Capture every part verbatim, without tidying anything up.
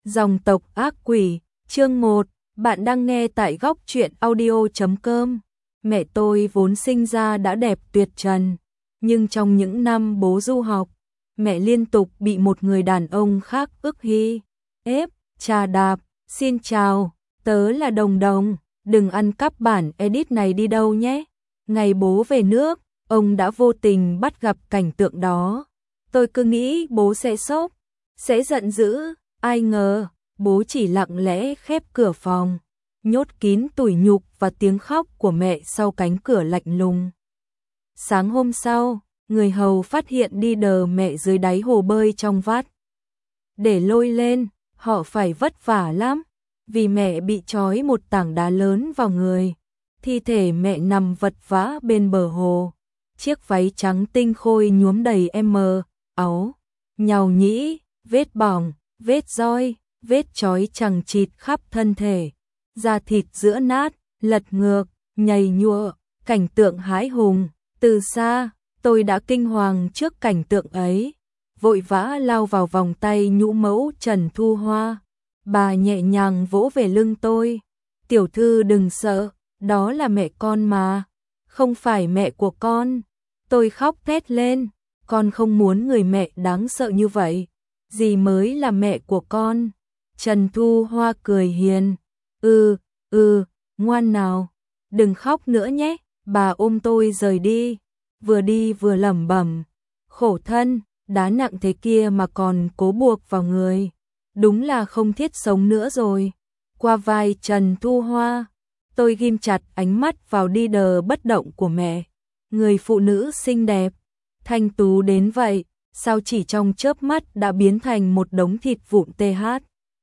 Dòng tộc ác quỷ, chương một, bạn đang nghe tại góc truyện audio chấm com. Mẹ tôi vốn sinh ra đã đẹp tuyệt trần, nhưng trong những năm bố du học, mẹ liên tục bị một người đàn ông khác ức hiếp, ép, chà đạp. Xin chào, tớ là Đồng Đồng, đừng ăn cắp bản edit này đi đâu nhé. Ngày bố về nước, ông đã vô tình bắt gặp cảnh tượng đó. Tôi cứ nghĩ bố sẽ sốc, sẽ giận dữ, ai ngờ, bố chỉ lặng lẽ khép cửa phòng, nhốt kín tủi nhục và tiếng khóc của mẹ sau cánh cửa lạnh lùng. Sáng hôm sau, người hầu phát hiện đi đờ mẹ dưới đáy hồ bơi trong vắt. Để lôi lên, họ phải vất vả lắm, vì mẹ bị trói một tảng đá lớn vào người. Thi thể mẹ nằm vật vã bên bờ hồ, chiếc váy trắng tinh khôi nhuốm đầy em áo, nhàu nhĩ, vết bỏng, vết roi, vết trói chằng chịt khắp thân thể, da thịt giữa nát, lật ngược, nhầy nhụa, cảnh tượng hãi hùng. Từ xa, tôi đã kinh hoàng trước cảnh tượng ấy, vội vã lao vào vòng tay nhũ mẫu Trần Thu Hoa. Bà nhẹ nhàng vỗ về lưng tôi. Tiểu thư đừng sợ, đó là mẹ con mà, không phải mẹ của con. Tôi khóc thét lên, con không muốn người mẹ đáng sợ như vậy. Gì mới là mẹ của con? Trần Thu Hoa cười hiền. Ừ, ừ, ngoan nào, đừng khóc nữa nhé. Bà ôm tôi rời đi, vừa đi vừa lẩm bẩm. Khổ thân, đá nặng thế kia mà còn cố buộc vào người. Đúng là không thiết sống nữa rồi. Qua vai Trần Thu Hoa, tôi ghim chặt ánh mắt vào đi đờ bất động của mẹ. Người phụ nữ xinh đẹp, thanh tú đến vậy, sao chỉ trong chớp mắt đã biến thành một đống thịt vụn tê hát.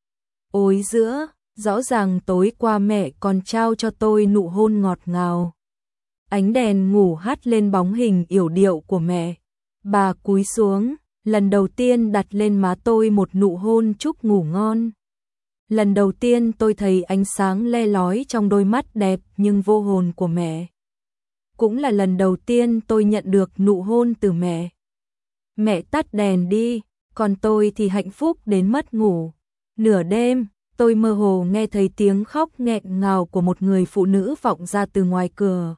Ôi giữa, rõ ràng tối qua mẹ còn trao cho tôi nụ hôn ngọt ngào. Ánh đèn ngủ hắt lên bóng hình yểu điệu của mẹ. Bà cúi xuống, lần đầu tiên đặt lên má tôi một nụ hôn chúc ngủ ngon. Lần đầu tiên tôi thấy ánh sáng le lói trong đôi mắt đẹp nhưng vô hồn của mẹ. Cũng là lần đầu tiên tôi nhận được nụ hôn từ mẹ. Mẹ tắt đèn đi, còn tôi thì hạnh phúc đến mất ngủ. Nửa đêm, tôi mơ hồ nghe thấy tiếng khóc nghẹn ngào của một người phụ nữ vọng ra từ ngoài cửa.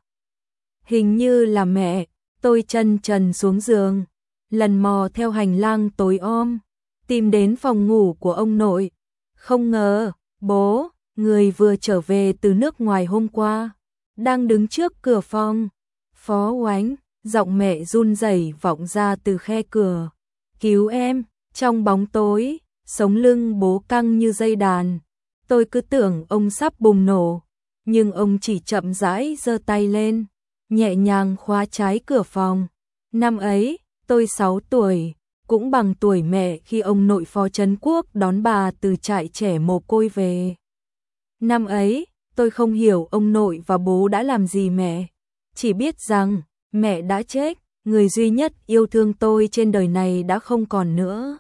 Hình như là mẹ. Tôi chân trần xuống giường, lần mò theo hành lang tối om, tìm đến phòng ngủ của ông nội. Không ngờ, bố, người vừa trở về từ nước ngoài hôm qua, đang đứng trước cửa phòng. Phó Oánh, giọng mẹ run rẩy vọng ra từ khe cửa. Cứu em. Trong bóng tối, sống lưng bố căng như dây đàn. Tôi cứ tưởng ông sắp bùng nổ, nhưng ông chỉ chậm rãi giơ tay lên, nhẹ nhàng khóa trái cửa phòng. Năm ấy, tôi sáu tuổi, cũng bằng tuổi mẹ khi ông nội Phó Trấn Quốc đón bà từ trại trẻ mồ côi về. Năm ấy, tôi không hiểu ông nội và bố đã làm gì mẹ, chỉ biết rằng mẹ đã chết, người duy nhất yêu thương tôi trên đời này đã không còn nữa.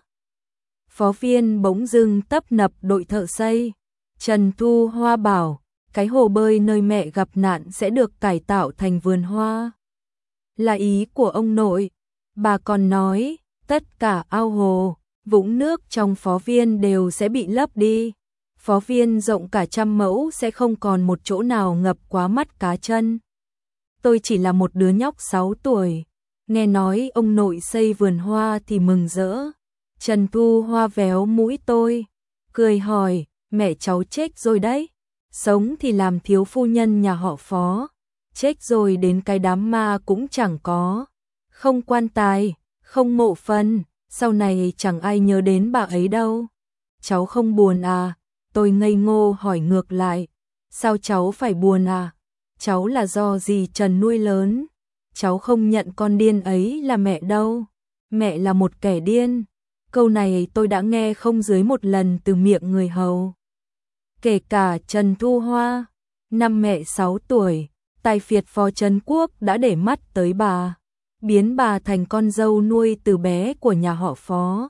Phó Viên bỗng dưng tấp nập đội thợ xây. Trần Thu Hoa bảo, cái hồ bơi nơi mẹ gặp nạn sẽ được cải tạo thành vườn hoa. Là ý của ông nội. Bà còn nói, tất cả ao hồ, vũng nước trong Phó Viên đều sẽ bị lấp đi. Phó Viên rộng cả trăm mẫu sẽ không còn một chỗ nào ngập quá mắt cá chân. Tôi chỉ là một đứa nhóc sáu tuổi, nghe nói ông nội xây vườn hoa thì mừng rỡ. Trần Thu Hoa véo mũi tôi, cười hỏi, mẹ cháu chết rồi đấy. Sống thì làm thiếu phu nhân nhà họ Phó, chết rồi đến cái đám ma cũng chẳng có. Không quan tài, không mộ phần, sau này chẳng ai nhớ đến bà ấy đâu. Cháu không buồn à? Tôi ngây ngô hỏi ngược lại. Sao cháu phải buồn à? Cháu là do dì Trần nuôi lớn. Cháu không nhận con điên ấy là mẹ đâu. Mẹ là một kẻ điên. Câu này tôi đã nghe không dưới một lần từ miệng người hầu. Kể cả Trần Thu Hoa. Năm mẹ sáu tuổi, tài phiệt Phó Trấn Quốc đã để mắt tới bà, biến bà thành con dâu nuôi từ bé của nhà họ Phó.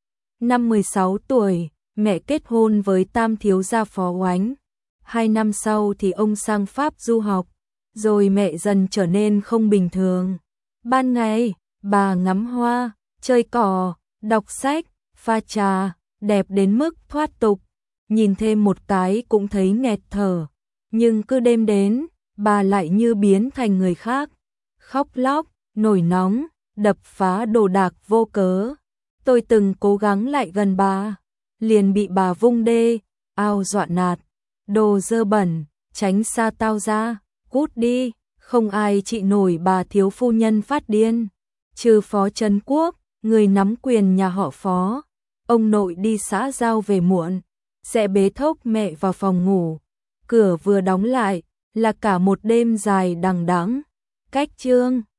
Năm mười sáu tuổi, mẹ kết hôn với tam thiếu gia Phó Oánh. Hai năm sau thì ông sang Pháp du học, rồi mẹ dần trở nên không bình thường. Ban ngày, bà ngắm hoa, chơi cỏ, đọc sách, pha trà, đẹp đến mức thoát tục, nhìn thêm một cái cũng thấy nghẹt thở. Nhưng cứ đêm đến, bà lại như biến thành người khác, khóc lóc, nổi nóng, đập phá đồ đạc vô cớ. Tôi từng cố gắng lại gần bà, liền bị bà vung đê, ao dọa nạt, đồ dơ bẩn, tránh xa tao ra, cút đi, không ai trị nổi bà thiếu phu nhân phát điên. Trừ Phó Trấn Quốc, người nắm quyền nhà họ Phó, ông nội đi xã giao về muộn, sẽ bế thốc mẹ vào phòng ngủ, cửa vừa đóng lại, là cả một đêm dài đằng đẵng. Cách chương